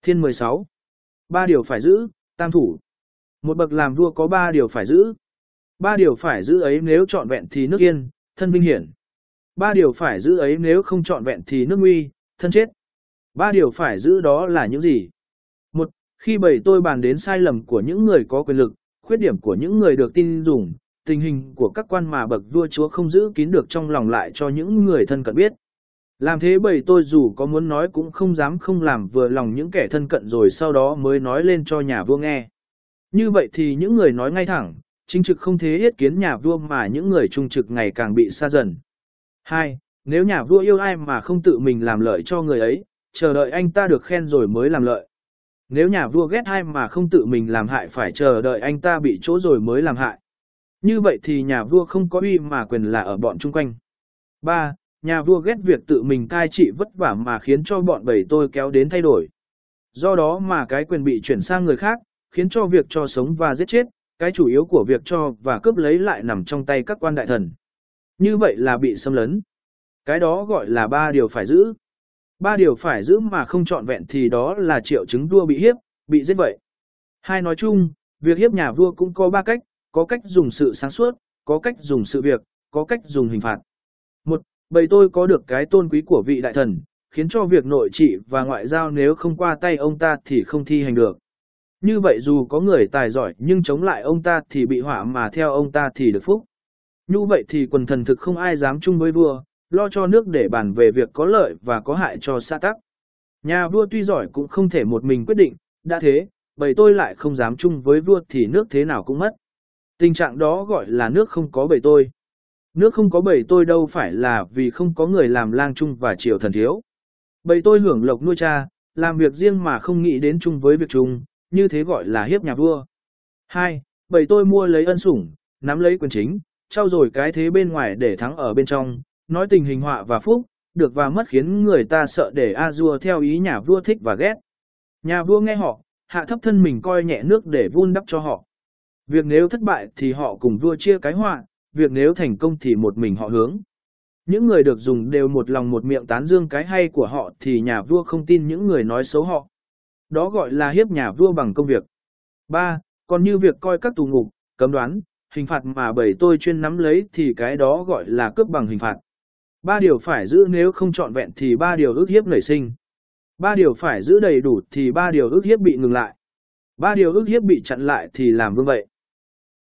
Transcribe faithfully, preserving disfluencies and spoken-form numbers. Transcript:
Thiên mười sáu. Ba điều phải giữ, tam thủ. Một bậc làm vua có ba điều phải giữ. Ba điều phải giữ ấy nếu trọn vẹn thì nước yên, thân vinh hiển. Ba điều phải giữ ấy nếu không trọn vẹn thì nước nguy, thân chết. Ba điều phải giữ đó là những gì? Một, khi bầy tôi bàn đến sai lầm của những người có quyền lực, khuyết điểm của những người được tin dùng, tình hình của các quan mà bậc vua chúa không giữ kín được trong lòng lại cho những người thân cận biết. Làm thế bầy tôi dù có muốn nói cũng không dám không làm vừa lòng những kẻ thân cận rồi sau đó mới nói lên cho nhà vua nghe. Như vậy thì những người nói ngay thẳng, chính trực không thế yết kiến nhà vua mà những người trung trực ngày càng bị xa dần. Hai, nếu nhà vua yêu ai mà không tự mình làm lợi cho người ấy, chờ đợi anh ta được khen rồi mới làm lợi. Nếu nhà vua ghét ai mà không tự mình làm hại phải chờ đợi anh ta bị chỗ rồi mới làm hại. Như vậy thì nhà vua không có uy mà quyền là ở bọn chung quanh. Ba, nhà vua ghét việc tự mình cai trị vất vả mà khiến cho bọn bầy tôi kéo đến thay đổi. Do đó mà cái quyền bị chuyển sang người khác, khiến cho việc cho sống và giết chết, cái chủ yếu của việc cho và cướp lấy lại nằm trong tay các quan đại thần. Như vậy là bị xâm lấn. Cái đó gọi là ba điều phải giữ. Ba điều phải giữ mà không trọn vẹn thì đó là triệu chứng vua bị hiếp, bị giết vậy. Hai nói chung, việc hiếp nhà vua cũng có ba cách, có cách dùng sự sáng suốt, có cách dùng sự việc, có cách dùng hình phạt. Một, bầy tôi có được cái tôn quý của vị đại thần, khiến cho việc nội trị và ngoại giao nếu không qua tay ông ta thì không thi hành được. Như vậy dù có người tài giỏi nhưng chống lại ông ta thì bị họa mà theo ông ta thì được phúc. Như vậy thì quần thần thực không ai dám chung với vua, lo cho nước để bàn về việc có lợi và có hại cho xã tắc. Nhà vua tuy giỏi cũng không thể một mình quyết định, đã thế, bầy tôi lại không dám chung với vua thì nước thế nào cũng mất. Tình trạng đó gọi là nước không có bầy tôi. Nước không có bầy tôi đâu phải là vì không có người làm lang chung và triều thần thiếu. Bầy tôi hưởng lộc nuôi cha, làm việc riêng mà không nghĩ đến chung với việc chung, như thế gọi là hiếp nhà vua. Hai, bầy tôi mua lấy ân sủng, nắm lấy quyền chính, trau dồi cái thế bên ngoài để thắng ở bên trong, nói tình hình họa và phúc, được và mất khiến người ta sợ để a dua theo ý nhà vua thích và ghét. Nhà vua nghe họ, hạ thấp thân mình coi nhẹ nước để vun đắp cho họ. Việc nếu thất bại thì họ cùng vua chia cái họa, việc nếu thành công thì một mình họ hướng. Những người được dùng đều một lòng một miệng tán dương cái hay của họ thì nhà vua không tin những người nói xấu họ. Đó gọi là hiếp nhà vua bằng công việc. Ba, còn như việc coi các tù ngục, cấm đoán, hình phạt mà bầy tôi chuyên nắm lấy thì cái đó gọi là cướp bằng hình phạt. Ba điều phải giữ nếu không trọn vẹn thì ba điều ức hiếp nảy sinh. Ba điều phải giữ đầy đủ thì ba điều ức hiếp bị ngừng lại. Ba điều ức hiếp bị chặn lại thì làm vương vậy.